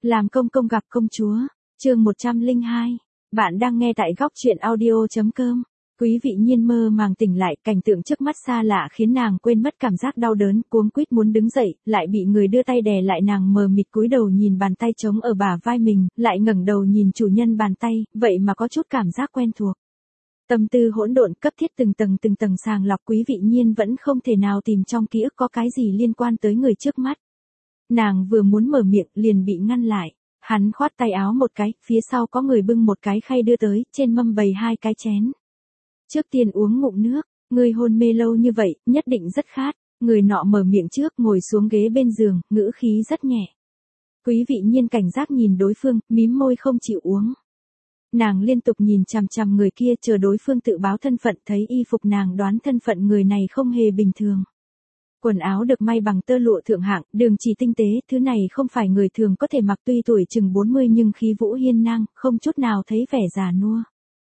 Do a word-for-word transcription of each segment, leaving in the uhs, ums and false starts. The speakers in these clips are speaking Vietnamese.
Làm công công gặp công chúa, chương một trăm lẻ hai. Bạn đang nghe tại góc truyện audio.com. Quý vị Nhiên mơ màng tỉnh lại, cảnh tượng trước mắt xa lạ khiến nàng quên mất cảm giác đau đớn, cuống quýt muốn đứng dậy, lại bị người đưa tay đè lại, nàng mờ mịt cúi đầu nhìn bàn tay trống ở bả vai mình, lại ngẩng đầu nhìn chủ nhân bàn tay, vậy mà có chút cảm giác quen thuộc. Tâm tư hỗn độn cấp thiết từng tầng từng tầng sàng lọc, Quý vị Nhiên vẫn không thể nào tìm trong ký ức có cái gì liên quan tới người trước mắt. Nàng vừa muốn mở miệng liền bị ngăn lại. Hắn khoát tay áo một cái, phía sau có người bưng một cái khay đưa tới, trên mâm bày hai cái chén. Trước tiên uống ngụm nước, ngươi hôn mê lâu như vậy, nhất định rất khát. Người nọ mở miệng trước, ngồi xuống ghế bên giường, ngữ khí rất nhẹ. Quý vị Nhiên cảnh giác nhìn đối phương, mím môi không chịu uống. Nàng liên tục nhìn chằm chằm người kia, chờ đối phương tự báo thân phận, thấy y phục nàng đoán thân phận người này không hề bình thường. Quần áo được may bằng tơ lụa thượng hạng, đường chỉ tinh tế, thứ này không phải người thường có thể mặc, tuy tuổi chừng bốn mươi nhưng khí vũ hiên ngang, không chút nào thấy vẻ già nua.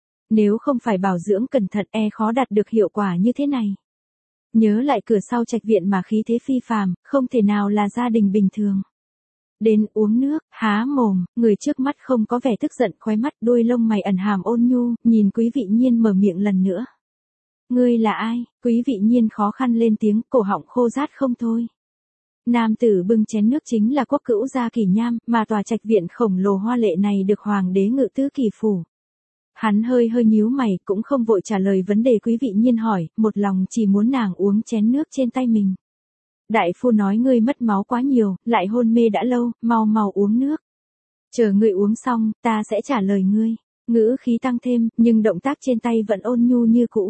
Nếu không phải bảo dưỡng cẩn thận e khó đạt được hiệu quả như thế này. Nhớ lại cửa sau trạch viện mà khí thế phi phàm, không thể nào là gia đình bình thường. Đến uống nước, há mồm, người trước mắt không có vẻ tức giận, khóe mắt đuôi lông mày ẩn hàm ôn nhu, nhìn Quý vị Nhiên mở miệng lần nữa. Ngươi là ai? Quý vị Nhiên khó khăn lên tiếng, cổ họng khô rát không thôi. Nam tử bưng chén nước chính là quốc cữu gia Kỳ Nham, mà tòa trạch viện khổng lồ hoa lệ này được hoàng đế ngự tứ Kỳ phủ. Hắn hơi hơi nhíu mày, cũng không vội trả lời vấn đề Quý vị Nhiên hỏi, một lòng chỉ muốn nàng uống chén nước trên tay mình. Đại phu nói ngươi mất máu quá nhiều, lại hôn mê đã lâu, mau mau uống nước. Chờ ngươi uống xong, ta sẽ trả lời ngươi. Ngữ khí tăng thêm, nhưng động tác trên tay vẫn ôn nhu như cũ.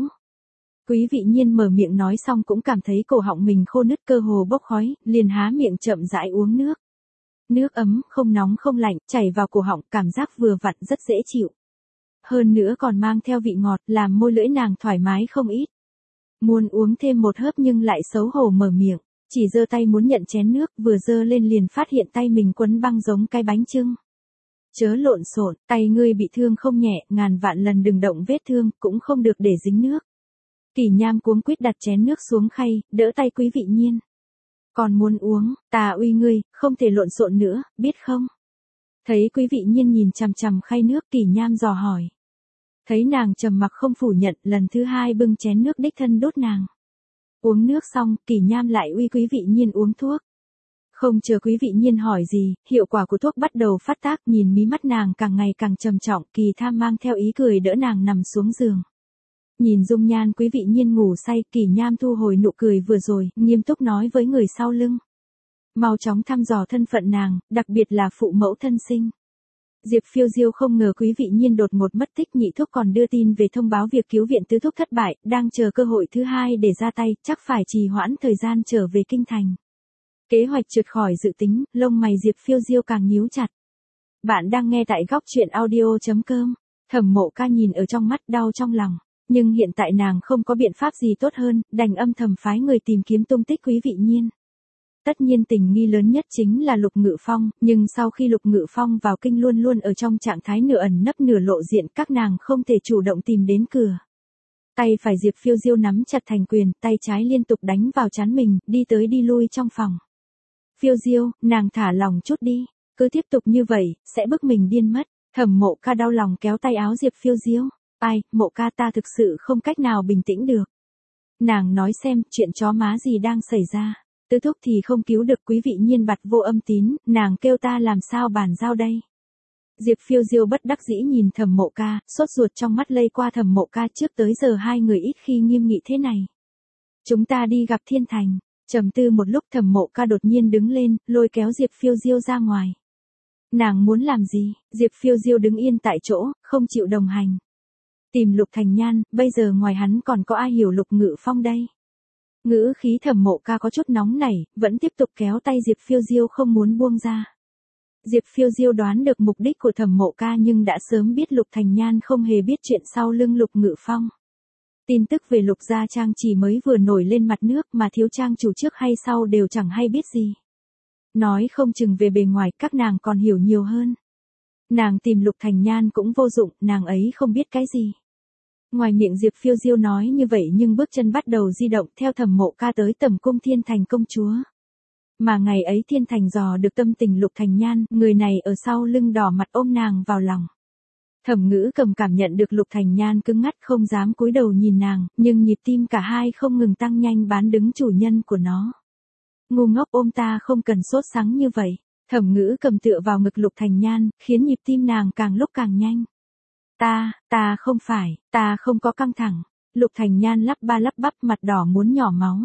Quý vị Nhiên mở miệng nói xong cũng cảm thấy cổ họng mình khô nứt, cơ hồ bốc khói, liền há miệng chậm rãi uống nước. Nước ấm, không nóng không lạnh, chảy vào cổ họng, cảm giác vừa vặn rất dễ chịu. Hơn nữa còn mang theo vị ngọt, làm môi lưỡi nàng thoải mái không ít. Muốn uống thêm một hớp nhưng lại xấu hổ mở miệng, chỉ giơ tay muốn nhận chén nước, vừa giơ lên liền phát hiện tay mình quấn băng giống cái bánh chưng. Chớ lộn xộn, tay ngươi bị thương không nhẹ, ngàn vạn lần đừng động vết thương, cũng không được để dính nước. Kỳ Nham cuống quýt đặt chén nước xuống khay, đỡ tay Quý vị Nhiên. Còn muốn uống, ta uy ngươi, không thể lộn xộn nữa, biết không? Thấy Quý vị Nhiên nhìn chằm chằm khay nước, Kỳ Nham dò hỏi. Thấy nàng trầm mặc không phủ nhận, lần thứ hai bưng chén nước đích thân đốt nàng. Uống nước xong, Kỳ Nham lại uy Quý vị Nhiên uống thuốc. Không chờ Quý vị Nhiên hỏi gì, hiệu quả của thuốc bắt đầu phát tác, nhìn mí mắt nàng càng ngày càng trầm trọng, Kỳ Tham mang theo ý cười đỡ nàng nằm xuống giường. Nhìn dung nhan Quý vị Nhiên ngủ say, Kỳ Nham thu hồi nụ cười vừa rồi, nghiêm túc nói với người sau lưng. Mau chóng thăm dò thân phận nàng, đặc biệt là phụ mẫu thân sinh. Diệp Phiêu Diêu không ngờ Quý vị Nhiên đột ngột mất tích, nhị thúc còn đưa tin về thông báo việc cứu viện tứ thúc thất bại, đang chờ cơ hội thứ hai để ra tay, chắc phải trì hoãn thời gian trở về kinh thành. Kế hoạch trượt khỏi dự tính, lông mày Diệp Phiêu Diêu càng nhíu chặt. Bạn đang nghe tại góc truyện audio.com. Thẩm Mộ Ca nhìn ở trong mắt, đau trong lòng. Nhưng hiện tại nàng không có biện pháp gì tốt hơn, đành âm thầm phái người tìm kiếm tung tích Quý vị Nhiên. Tất nhiên tình nghi lớn nhất chính là Lục Ngự Phong, nhưng sau khi Lục Ngự Phong vào kinh luôn luôn ở trong trạng thái nửa ẩn nấp nửa lộ diện, các nàng không thể chủ động tìm đến cửa. Tay phải Diệp Phiêu Diêu nắm chặt thành quyền, tay trái liên tục đánh vào trán mình, đi tới đi lui trong phòng. Phiêu Diêu, nàng thả lòng chút đi, cứ tiếp tục như vậy, sẽ bức mình điên mất. Thẩm Mộ Ca đau lòng kéo tay áo Diệp Phiêu Diêu. Ai, Mộ Ca, ta thực sự không cách nào bình tĩnh được. Nàng nói xem, chuyện chó má gì đang xảy ra. Tứ thúc thì không cứu được, Quý vị Nhiên bặt vô âm tín, nàng kêu ta làm sao bàn giao đây. Diệp Phiêu Diêu bất đắc dĩ nhìn Thẩm Mộ Ca, sốt ruột trong mắt lây qua Thẩm Mộ Ca, trước tới giờ hai người ít khi nghiêm nghị thế này. Chúng ta đi gặp Thiên Thành. Trầm tư một lúc, Thẩm Mộ Ca đột nhiên đứng lên, lôi kéo Diệp Phiêu Diêu ra ngoài. Nàng muốn làm gì? Diệp Phiêu Diêu đứng yên tại chỗ, không chịu đồng hành. Tìm Lục Thành Nhan, bây giờ ngoài hắn còn có ai hiểu Lục Ngự Phong đây? Ngữ khí Thẩm Mộ Ca có chút nóng nảy, vẫn tiếp tục kéo tay Diệp Phiêu Diêu không muốn buông ra. Diệp Phiêu Diêu đoán được mục đích của Thẩm Mộ Ca nhưng đã sớm biết Lục Thành Nhan không hề biết chuyện sau lưng Lục Ngự Phong. Tin tức về Lục Gia Trang chỉ mới vừa nổi lên mặt nước mà thiếu trang chủ trước hay sau đều chẳng hay biết gì. Nói không chừng về bề ngoài các nàng còn hiểu nhiều hơn. Nàng tìm Lục Thành Nhan cũng vô dụng, nàng ấy không biết cái gì. Ngoài miệng Diệp Phiêu Diêu nói như vậy nhưng bước chân bắt đầu di động theo Thẩm Mộ Ca tới tầm cung Thiên Thành công chúa. Mà ngày ấy Thiên Thành dò được tâm tình Lục Thành Nhan, người này ở sau lưng đỏ mặt ôm nàng vào lòng. Thẩm Ngữ Cầm cảm nhận được Lục Thành Nhan cứng ngắt không dám cúi đầu nhìn nàng, nhưng nhịp tim cả hai không ngừng tăng nhanh bán đứng chủ nhân của nó. Ngu ngốc ôm ta không cần sốt sắng như vậy. Thẩm Ngữ Cầm tựa vào ngực Lục Thành Nhan, khiến nhịp tim nàng càng lúc càng nhanh. Ta, ta không phải, ta không có căng thẳng. Lục Thành Nhan lắp ba lắp bắp mặt đỏ muốn nhỏ máu.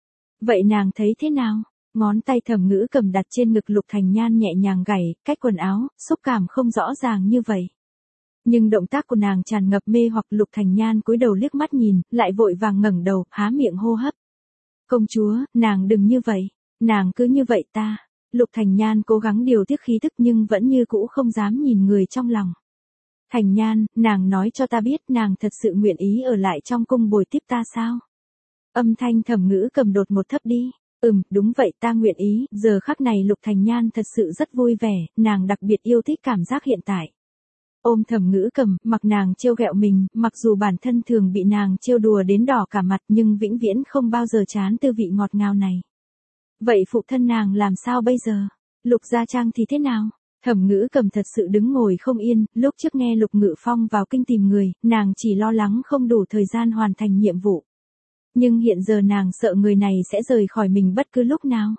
Vậy nàng thấy thế nào? Ngón tay Thẩm Ngữ Cầm đặt trên ngực Lục Thành Nhan nhẹ nhàng gảy, cách quần áo, xúc cảm không rõ ràng như vậy. Nhưng động tác của nàng tràn ngập mê hoặc. Lục Thành Nhan cúi đầu liếc mắt nhìn, lại vội vàng ngẩng đầu, há miệng hô hấp. Công chúa, nàng đừng như vậy, nàng cứ như vậy ta. Lục Thành Nhan cố gắng điều tiết khí tức nhưng vẫn như cũ không dám nhìn người trong lòng. Thành Nhan, nàng nói cho ta biết nàng thật sự nguyện ý ở lại trong cung bồi tiếp ta sao? Âm thanh Thẩm Ngữ Cầm đột một thấp đi. Ừm, đúng vậy ta nguyện ý. Giờ khắc này Lục Thành Nhan thật sự rất vui vẻ, nàng đặc biệt yêu thích cảm giác hiện tại. Ôm Thẩm Ngữ Cầm, mặc nàng trêu ghẹo mình, mặc dù bản thân thường bị nàng trêu đùa đến đỏ cả mặt nhưng vĩnh viễn không bao giờ chán tư vị ngọt ngào này. Vậy phụ thân nàng làm sao bây giờ? Lục Gia Trang thì thế nào? Thẩm Ngữ Cầm thật sự đứng ngồi không yên, lúc trước nghe Lục Ngự Phong vào kinh tìm người, nàng chỉ lo lắng không đủ thời gian hoàn thành nhiệm vụ. Nhưng hiện giờ nàng sợ người này sẽ rời khỏi mình bất cứ lúc nào.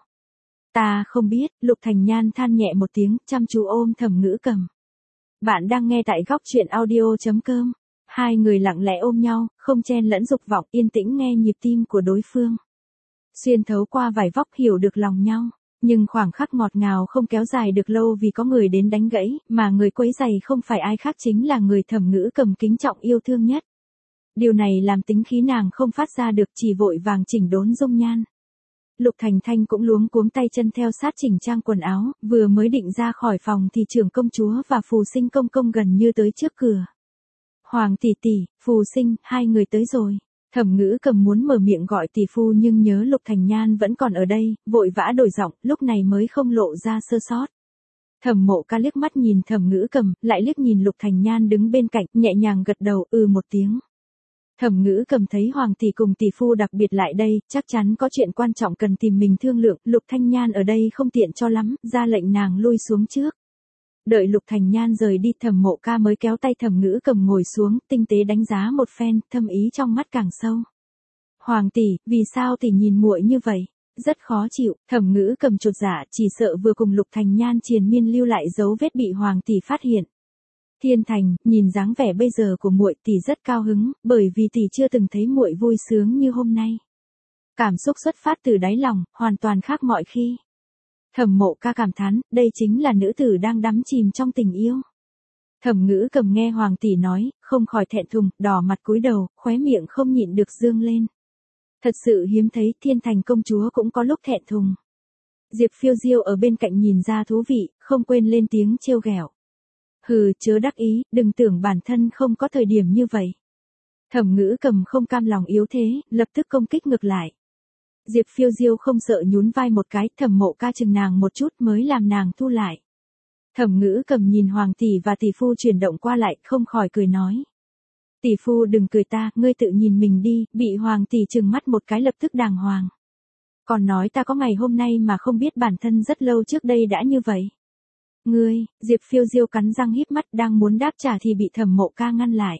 Ta không biết, Lục Thành Nhan than nhẹ một tiếng, chăm chú ôm Thẩm Ngữ Cầm. Bạn đang nghe tại góc truyện audio chấm com. Hai người lặng lẽ ôm nhau, không chen lẫn dục vọng, yên tĩnh nghe nhịp tim của đối phương. Xuyên thấu qua vải vóc hiểu được lòng nhau. Nhưng khoảng khắc ngọt ngào không kéo dài được lâu vì có người đến đánh gãy, mà người quấy giày không phải ai khác chính là người Thẩm Ngữ Cầm kính trọng yêu thương nhất. Điều này làm tính khí nàng không phát ra được, chỉ vội vàng chỉnh đốn dung nhan. Lục Thành Thanh cũng luống cuống tay chân theo sát chỉnh trang quần áo, vừa mới định ra khỏi phòng thì trưởng công chúa và Phù Sinh công công gần như tới trước cửa. Hoàng tỷ tỷ, Phù Sinh, hai người tới rồi. Thẩm Ngữ Cầm muốn mở miệng gọi tỷ phu nhưng nhớ Lục Thành Nhan vẫn còn ở đây, vội vã đổi giọng, lúc này mới không lộ ra sơ sót. Thẩm Mộ Ca liếc mắt nhìn Thẩm Ngữ Cầm, lại liếc nhìn Lục Thành Nhan đứng bên cạnh, nhẹ nhàng gật đầu, ừ một tiếng. Thẩm Ngữ Cầm thấy hoàng tỷ cùng tỷ phu đặc biệt lại đây, chắc chắn có chuyện quan trọng cần tìm mình thương lượng, Lục Thanh Nhan ở đây không tiện cho lắm, ra lệnh nàng lui xuống trước. Đợi Lục Thành Nhan rời đi, Thẩm Mộ Ca mới kéo tay Thẩm Ngữ Cầm ngồi xuống, tinh tế đánh giá một phen, thâm ý trong mắt càng sâu. Hoàng tỷ, vì sao tỷ nhìn muội như vậy? Rất khó chịu. Thẩm Ngữ Cầm chột dạ, chỉ sợ vừa cùng Lục Thành Nhan triền miên lưu lại dấu vết bị hoàng tỷ phát hiện. Thiên Thành, nhìn dáng vẻ bây giờ của muội, tỷ rất cao hứng, bởi vì tỷ chưa từng thấy muội vui sướng như hôm nay. Cảm xúc xuất phát từ đáy lòng, hoàn toàn khác mọi khi. Thẩm Mộ Ca cảm thán, đây chính là nữ tử đang đắm chìm trong tình yêu. Thẩm Ngữ Cầm nghe hoàng tỷ nói, không khỏi thẹn thùng, đỏ mặt cúi đầu, khóe miệng không nhịn được dương lên. Thật sự hiếm thấy, Thiên Thành công chúa cũng có lúc thẹn thùng. Diệp Phiêu Diêu ở bên cạnh nhìn ra thú vị, không quên lên tiếng trêu ghẹo. Hừ, chớ đắc ý, đừng tưởng bản thân không có thời điểm như vậy. Thẩm Ngữ Cầm không cam lòng yếu thế, lập tức công kích ngược lại. Diệp Phiêu Diêu không sợ nhún vai một cái, Thẩm Mộ Ca chừng nàng một chút mới làm nàng thu lại. Thẩm Ngữ Cầm nhìn hoàng tỷ và tỷ phu chuyển động qua lại, không khỏi cười nói. Tỷ phu đừng cười ta, ngươi tự nhìn mình đi, bị hoàng tỷ trừng mắt một cái lập tức đàng hoàng. Còn nói ta có ngày hôm nay mà không biết bản thân rất lâu trước đây đã như vậy. Ngươi, Diệp Phiêu Diêu cắn răng híp mắt đang muốn đáp trả thì bị Thẩm Mộ Ca ngăn lại.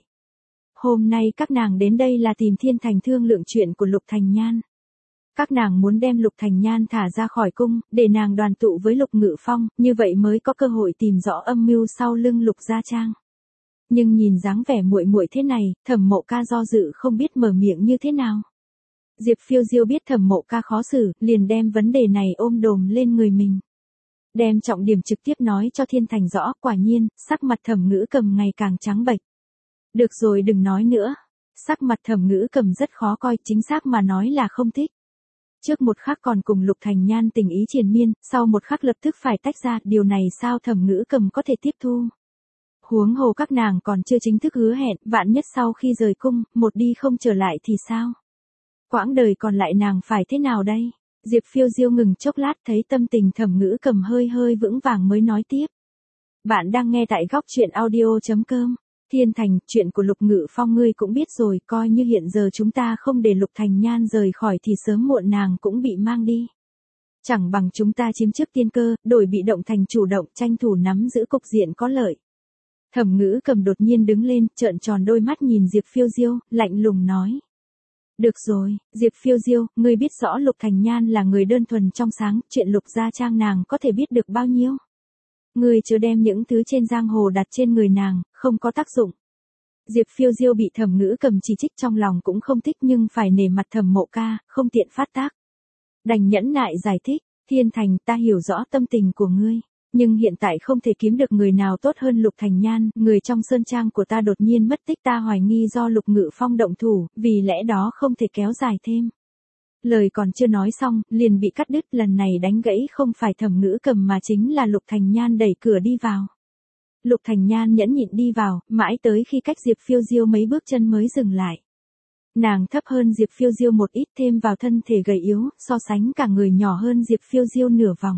Hôm nay các nàng đến đây là tìm Thiên Thành thương lượng chuyện của Lục Thành Nhan. Các nàng muốn đem Lục Thành Nhan thả ra khỏi cung, để nàng đoàn tụ với Lục Ngự Phong, như vậy mới có cơ hội tìm rõ âm mưu sau lưng Lục Gia Trang. Nhưng nhìn dáng vẻ muội muội thế này, Thẩm Mộ Ca do dự không biết mở miệng như thế nào. Diệp Phiêu Diêu biết Thẩm Mộ Ca khó xử, liền đem vấn đề này ôm đồm lên người mình. Đem trọng điểm trực tiếp nói cho Thiên Thành rõ, quả nhiên, sắc mặt Thẩm Ngữ Cầm ngày càng trắng bệch. Được rồi đừng nói nữa. Sắc mặt Thẩm Ngữ Cầm rất khó coi, chính xác mà nói là không thích. Trước một khắc còn cùng Lục Thành Nhan tình ý triền miên, sau một khắc lập tức phải tách ra, điều này sao Thẩm Ngữ Cầm có thể tiếp thu. Huống hồ các nàng còn chưa chính thức hứa hẹn, vạn nhất sau khi rời cung, một đi không trở lại thì sao? Quãng đời còn lại nàng phải thế nào đây? Diệp Phiêu Diêu ngừng chốc lát thấy tâm tình Thẩm Ngữ Cầm hơi hơi vững vàng mới nói tiếp. Bạn đang nghe tại góc truyện audio chấm com. Thiên Thành, chuyện của Lục Ngự Phong ngươi cũng biết rồi, coi như hiện giờ chúng ta không để Lục Thành Nhan rời khỏi thì sớm muộn nàng cũng bị mang đi. Chẳng bằng chúng ta chiếm trước tiên cơ, đổi bị động thành chủ động, tranh thủ nắm giữ cục diện có lợi. Thẩm Ngữ Cầm đột nhiên đứng lên, trợn tròn đôi mắt nhìn Diệp Phiêu Diêu, lạnh lùng nói. Được rồi, Diệp Phiêu Diêu, ngươi biết rõ Lục Thành Nhan là người đơn thuần trong sáng, chuyện Lục gia trang nàng có thể biết được bao nhiêu. Ngươi chớ đem những thứ trên giang hồ đặt trên người nàng, không có tác dụng. Diệp Phiêu Diêu bị Thẩm Ngữ Cầm chỉ trích trong lòng cũng không thích nhưng phải nể mặt Thẩm Mộ Ca, không tiện phát tác. Đành nhẫn nại giải thích, Thiên Thành, ta hiểu rõ tâm tình của ngươi. Nhưng hiện tại không thể kiếm được người nào tốt hơn Lục Thành Nhan, người trong sơn trang của ta đột nhiên mất tích, ta hoài nghi do Lục Ngự Phong động thủ, vì lẽ đó không thể kéo dài thêm. Lời còn chưa nói xong, liền bị cắt đứt, lần này đánh gãy không phải Thẩm Ngữ Cầm mà chính là Lục Thành Nhan đẩy cửa đi vào. Lục Thành Nhan nhẫn nhịn đi vào, mãi tới khi cách Diệp Phiêu Diêu mấy bước chân mới dừng lại. Nàng thấp hơn Diệp Phiêu Diêu một ít, thêm vào thân thể gầy yếu, so sánh cả người nhỏ hơn Diệp Phiêu Diêu nửa vòng.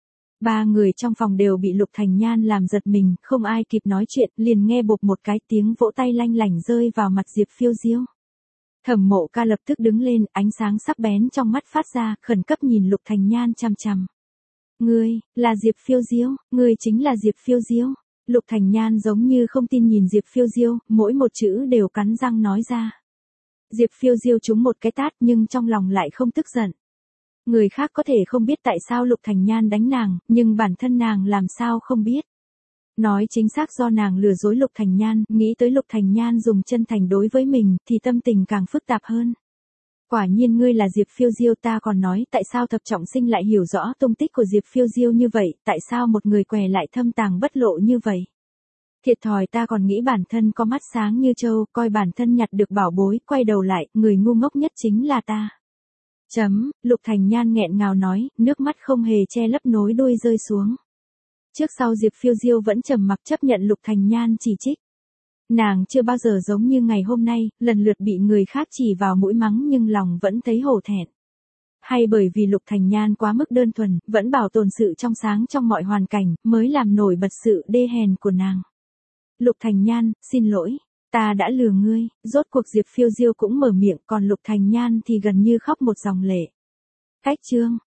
Ba người trong phòng đều bị Lục Thành Nhan làm giật mình, không ai kịp nói chuyện, liền nghe bộp một cái tiếng vỗ tay lanh lảnh rơi vào mặt Diệp Phiêu Diêu. Thẩm Mộ Ca lập tức đứng lên, ánh sáng sắc bén trong mắt phát ra, khẩn cấp nhìn Lục Thành Nhan chằm chằm. Ngươi, là Diệp Phiêu Diêu, ngươi chính là Diệp Phiêu Diêu. Lục Thành Nhan giống như không tin nhìn Diệp Phiêu Diêu, mỗi một chữ đều cắn răng nói ra. Diệp Phiêu Diêu trúng một cái tát nhưng trong lòng lại không tức giận. Người khác có thể không biết tại sao Lục Thành Nhan đánh nàng, nhưng bản thân nàng làm sao không biết. Nói chính xác do nàng lừa dối Lục Thành Nhan, nghĩ tới Lục Thành Nhan dùng chân thành đối với mình, thì tâm tình càng phức tạp hơn. Quả nhiên ngươi là Diệp Phiêu Diêu, ta còn nói tại sao Thập Trọng Sinh lại hiểu rõ tung tích của Diệp Phiêu Diêu như vậy, tại sao một người què lại thâm tàng bất lộ như vậy. Thiệt thòi, ta còn nghĩ bản thân có mắt sáng như trâu, coi bản thân nhặt được bảo bối, quay đầu lại, người ngu ngốc nhất chính là ta. Chấm, Lục Thành Nhan nghẹn ngào nói, nước mắt không hề che lấp nối đuôi rơi xuống. Trước sau Diệp Phiêu Diêu vẫn trầm mặc chấp nhận Lục Thành Nhan chỉ trích. Nàng chưa bao giờ giống như ngày hôm nay, lần lượt bị người khác chỉ vào mũi mắng nhưng lòng vẫn thấy hổ thẹn. Hay bởi vì Lục Thành Nhan quá mức đơn thuần, vẫn bảo tồn sự trong sáng trong mọi hoàn cảnh, mới làm nổi bật sự đê hèn của nàng. Lục Thành Nhan, xin lỗi, ta đã lừa ngươi, rốt cuộc Diệp Phiêu Diêu cũng mở miệng, còn Lục Thành Nhan thì gần như khóc một dòng lệ. Cách chương